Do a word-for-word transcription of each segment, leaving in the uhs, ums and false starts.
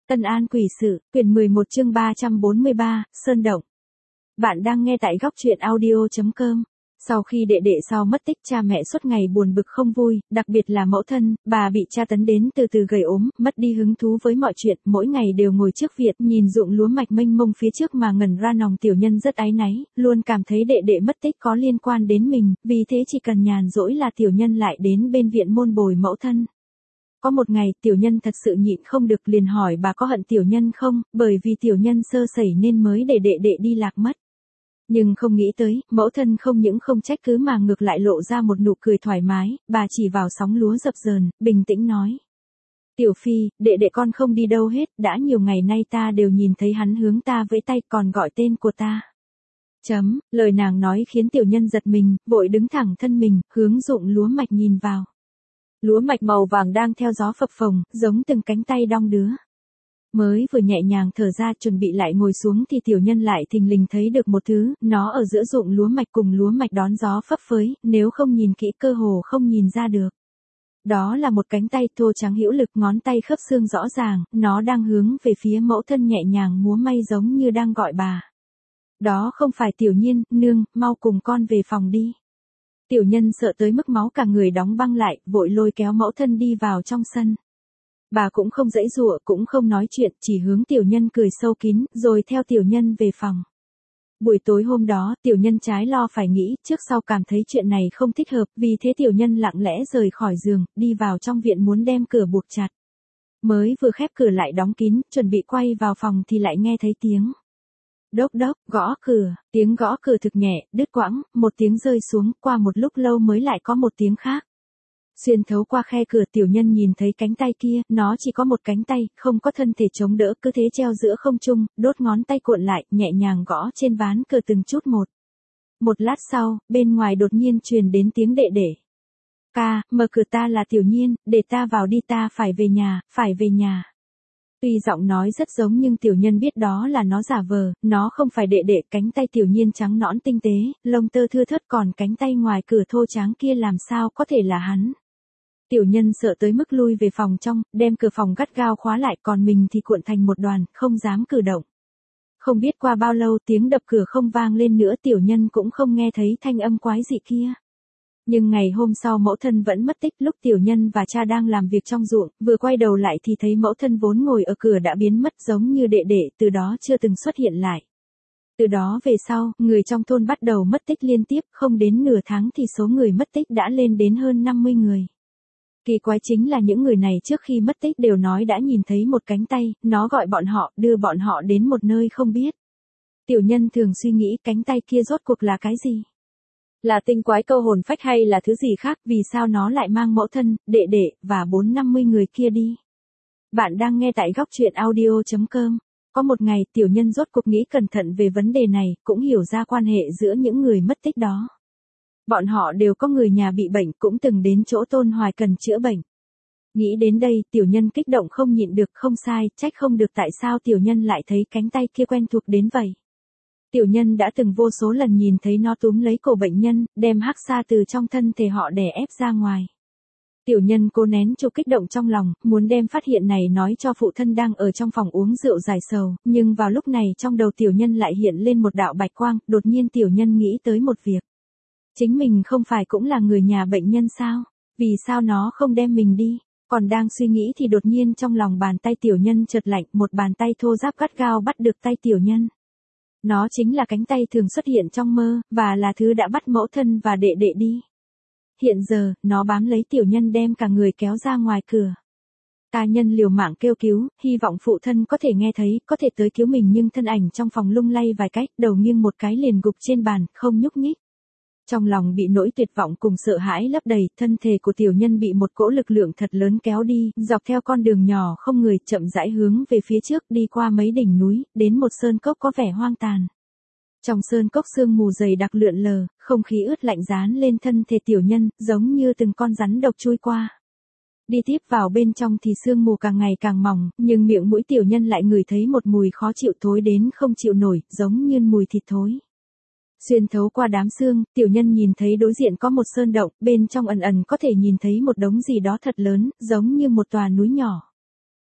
Tân An Quỷ Sự, quyển mười một chương ba trăm bốn mươi ba, Sơn Động. Bạn đang nghe tại góc truyện audio chấm com. Sau khi đệ đệ sau mất tích, cha mẹ suốt ngày buồn bực không vui, đặc biệt là mẫu thân, bà bị tra tấn đến từ từ gầy ốm, mất đi hứng thú với mọi chuyện, mỗi ngày đều ngồi trước viện, nhìn ruộng lúa mạch mênh mông phía trước mà ngẩn ra. Nòng tiểu nhân rất áy náy, luôn cảm thấy đệ đệ mất tích có liên quan đến mình, vì thế chỉ cần nhàn rỗi là tiểu nhân lại đến bên viện môn bồi mẫu thân. Có một ngày, tiểu nhân thật sự nhịn không được, liền hỏi bà có hận tiểu nhân không, bởi vì tiểu nhân sơ sẩy nên mới để đệ đệ đi lạc mất. Nhưng không nghĩ tới, mẫu thân không những không trách cứ mà ngược lại lộ ra một nụ cười thoải mái, bà chỉ vào sóng lúa dập dờn, bình tĩnh nói. Tiểu phi, đệ đệ con không đi đâu hết, đã nhiều ngày nay ta đều nhìn thấy hắn hướng ta vẫy tay còn gọi tên của ta. Chấm, lời nàng nói khiến tiểu nhân giật mình, vội đứng thẳng thân mình, hướng ruộng lúa mạch nhìn vào. Lúa mạch màu vàng đang theo gió phập phồng, giống từng cánh tay đong đưa. Mới vừa nhẹ nhàng thở ra chuẩn bị lại ngồi xuống thì tiểu nhân lại thình lình thấy được một thứ, nó ở giữa ruộng lúa mạch cùng lúa mạch đón gió phấp phới, nếu không nhìn kỹ cơ hồ không nhìn ra được. Đó là một cánh tay thô trắng hữu lực, ngón tay khớp xương rõ ràng, nó đang hướng về phía mẫu thân nhẹ nhàng múa may giống như đang gọi bà. Đó không phải Tiểu Nhiên, nương, mau cùng con về phòng đi. Tiểu nhân sợ tới mức máu cả người đóng băng lại, vội lôi kéo mẫu thân đi vào trong sân. Bà cũng không giãy giụa, cũng không nói chuyện, chỉ hướng tiểu nhân cười sâu kín, rồi theo tiểu nhân về phòng. Buổi tối hôm đó, tiểu nhân trái lo phải nghĩ, trước sau cảm thấy chuyện này không thích hợp, vì thế tiểu nhân lặng lẽ rời khỏi giường, đi vào trong viện muốn đem cửa buộc chặt. Mới vừa khép cửa lại đóng kín, chuẩn bị quay vào phòng thì lại nghe thấy tiếng. Đốc đốc, gõ cửa, tiếng gõ cửa thực nhẹ, đứt quãng, một tiếng rơi xuống, qua một lúc lâu mới lại có một tiếng khác. Xuyên thấu qua khe cửa tiểu nhân nhìn thấy cánh tay kia, nó chỉ có một cánh tay, không có thân thể chống đỡ, cứ thế treo giữa không trung, đốt ngón tay cuộn lại, nhẹ nhàng gõ trên ván cửa từng chút một. Một lát sau, bên ngoài đột nhiên truyền đến tiếng đệ đệ. Ca, mở cửa, ta là Tiểu Nhiên, để ta vào đi, ta phải về nhà, phải về nhà. Tuy giọng nói rất giống nhưng tiểu nhân biết đó là nó giả vờ, nó không phải đệ đệ. Cánh tay tiểu nhiên trắng nõn tinh tế, lông tơ thưa thớt, còn cánh tay ngoài cửa thô tráng kia làm sao có thể là hắn. Tiểu nhân sợ tới mức lui về phòng trong, đem cửa phòng gắt gao khóa lại, còn mình thì cuộn thành một đoàn, không dám cử động. Không biết qua bao lâu tiếng đập cửa không vang lên nữa, tiểu nhân cũng không nghe thấy thanh âm quái dị kia. Nhưng ngày hôm sau mẫu thân vẫn mất tích, lúc tiểu nhân và cha đang làm việc trong ruộng, vừa quay đầu lại thì thấy mẫu thân vốn ngồi ở cửa đã biến mất giống như đệ đệ, từ đó chưa từng xuất hiện lại. Từ đó về sau, người trong thôn bắt đầu mất tích liên tiếp, không đến nửa tháng thì số người mất tích đã lên đến hơn năm mươi người. Kỳ quái chính là những người này trước khi mất tích đều nói đã nhìn thấy một cánh tay, nó gọi bọn họ, đưa bọn họ đến một nơi không biết. Tiểu nhân thường suy nghĩ cánh tay kia rốt cuộc là cái gì? Là tinh quái câu hồn phách hay là thứ gì khác, vì sao nó lại mang mẫu thân, đệ đệ, và bốn năm mươi người kia đi? Bạn đang nghe tại góc truyện audio chấm com. Có một ngày, tiểu nhân rốt cuộc nghĩ cẩn thận về vấn đề này, cũng hiểu ra quan hệ giữa những người mất tích đó. Bọn họ đều có người nhà bị bệnh, cũng từng đến chỗ Tôn Hoài cần chữa bệnh. Nghĩ đến đây, tiểu nhân kích động không nhịn được, không sai, trách không được tại sao tiểu nhân lại thấy cánh tay kia quen thuộc đến vậy. Tiểu nhân đã từng vô số lần nhìn thấy nó túm lấy cổ bệnh nhân, đem hắc xa từ trong thân thể họ đè ép ra ngoài. Tiểu nhân cố nén chỗ kích động trong lòng, muốn đem phát hiện này nói cho phụ thân đang ở trong phòng uống rượu giải sầu, nhưng vào lúc này trong đầu tiểu nhân lại hiện lên một đạo bạch quang, đột nhiên tiểu nhân nghĩ tới một việc. Chính mình không phải cũng là người nhà bệnh nhân sao? Vì sao nó không đem mình đi? Còn đang suy nghĩ thì đột nhiên trong lòng bàn tay tiểu nhân chợt lạnh, một bàn tay thô ráp gắt gao bắt được tay tiểu nhân. Nó chính là cánh tay thường xuất hiện trong mơ, và là thứ đã bắt mẫu thân và đệ đệ đi. Hiện giờ, nó bám lấy tiểu nhân đem cả người kéo ra ngoài cửa. Ta nhân liều mạng kêu cứu, hy vọng phụ thân có thể nghe thấy, có thể tới cứu mình, nhưng thân ảnh trong phòng lung lay vài cách, đầu nghiêng một cái liền gục trên bàn, không nhúc nhích. Trong lòng bị nỗi tuyệt vọng cùng sợ hãi lấp đầy, thân thể của tiểu nhân bị một cỗ lực lượng thật lớn kéo đi, dọc theo con đường nhỏ không người, chậm rãi hướng về phía trước, đi qua mấy đỉnh núi, đến một sơn cốc có vẻ hoang tàn. Trong sơn cốc sương mù dày đặc lượn lờ, không khí ướt lạnh dán lên thân thể tiểu nhân, giống như từng con rắn độc chui qua. Đi tiếp vào bên trong thì sương mù càng ngày càng mỏng, nhưng miệng mũi tiểu nhân lại ngửi thấy một mùi khó chịu thối đến không chịu nổi, giống như mùi thịt thối. Xuyên thấu qua đám sương, tiểu nhân nhìn thấy đối diện có một sơn động, bên trong ẩn ẩn có thể nhìn thấy một đống gì đó thật lớn, giống như một tòa núi nhỏ.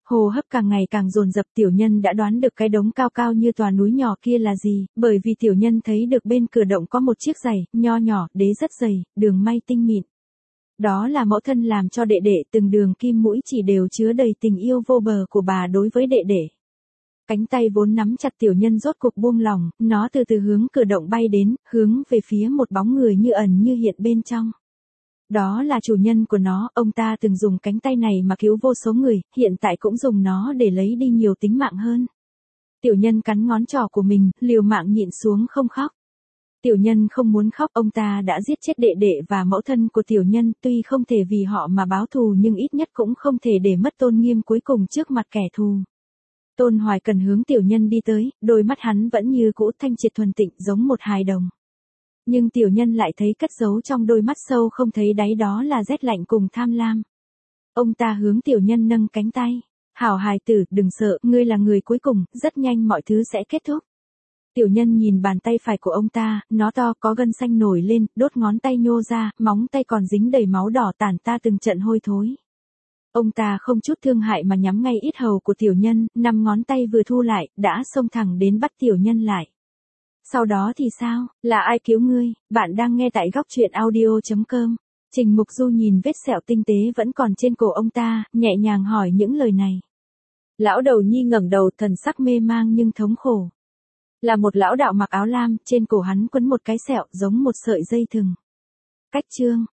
Hô hấp càng ngày càng dồn dập, tiểu nhân đã đoán được cái đống cao cao như tòa núi nhỏ kia là gì, bởi vì tiểu nhân thấy được bên cửa động có một chiếc giày, nho nhỏ, đế rất dày, đường may tinh mịn. Đó là mẫu thân làm cho đệ đệ, từng đường kim mũi chỉ đều chứa đầy tình yêu vô bờ của bà đối với đệ đệ. Cánh tay vốn nắm chặt tiểu nhân rốt cuộc buông lỏng, nó từ từ hướng cửa động bay đến, hướng về phía một bóng người như ẩn như hiện bên trong. Đó là chủ nhân của nó, ông ta từng dùng cánh tay này mà cứu vô số người, hiện tại cũng dùng nó để lấy đi nhiều tính mạng hơn. Tiểu nhân cắn ngón trỏ của mình, liều mạng nhịn xuống không khóc. Tiểu nhân không muốn khóc, ông ta đã giết chết đệ đệ và mẫu thân của tiểu nhân, tuy không thể vì họ mà báo thù nhưng ít nhất cũng không thể để mất tôn nghiêm cuối cùng trước mặt kẻ thù. Tôn Hoài Cần hướng tiểu nhân đi tới, đôi mắt hắn vẫn như cũ thanh triệt thuần tịnh giống một hài đồng. Nhưng tiểu nhân lại thấy cất giấu trong đôi mắt sâu không thấy đáy đó là rét lạnh cùng tham lam. Ông ta hướng tiểu nhân nâng cánh tay. Hảo hài tử, đừng sợ, ngươi là người cuối cùng, rất nhanh mọi thứ sẽ kết thúc. Tiểu nhân nhìn bàn tay phải của ông ta, nó to có gân xanh nổi lên, đốt ngón tay nhô ra, móng tay còn dính đầy máu đỏ tản ta từng trận hôi thối. Ông ta không chút thương hại mà nhắm ngay yết hầu của tiểu nhân, năm ngón tay vừa thu lại, đã xông thẳng đến bắt tiểu nhân lại. Sau đó thì sao, là ai cứu ngươi? Bạn đang nghe tại góc truyện audio chấm com. Trình Mục Du nhìn vết sẹo tinh tế vẫn còn trên cổ ông ta, nhẹ nhàng hỏi những lời này. Lão đầu nhi ngẩng đầu, thần sắc mê mang nhưng thống khổ. Là một lão đạo mặc áo lam, trên cổ hắn quấn một cái sẹo giống một sợi dây thừng. Cách chương,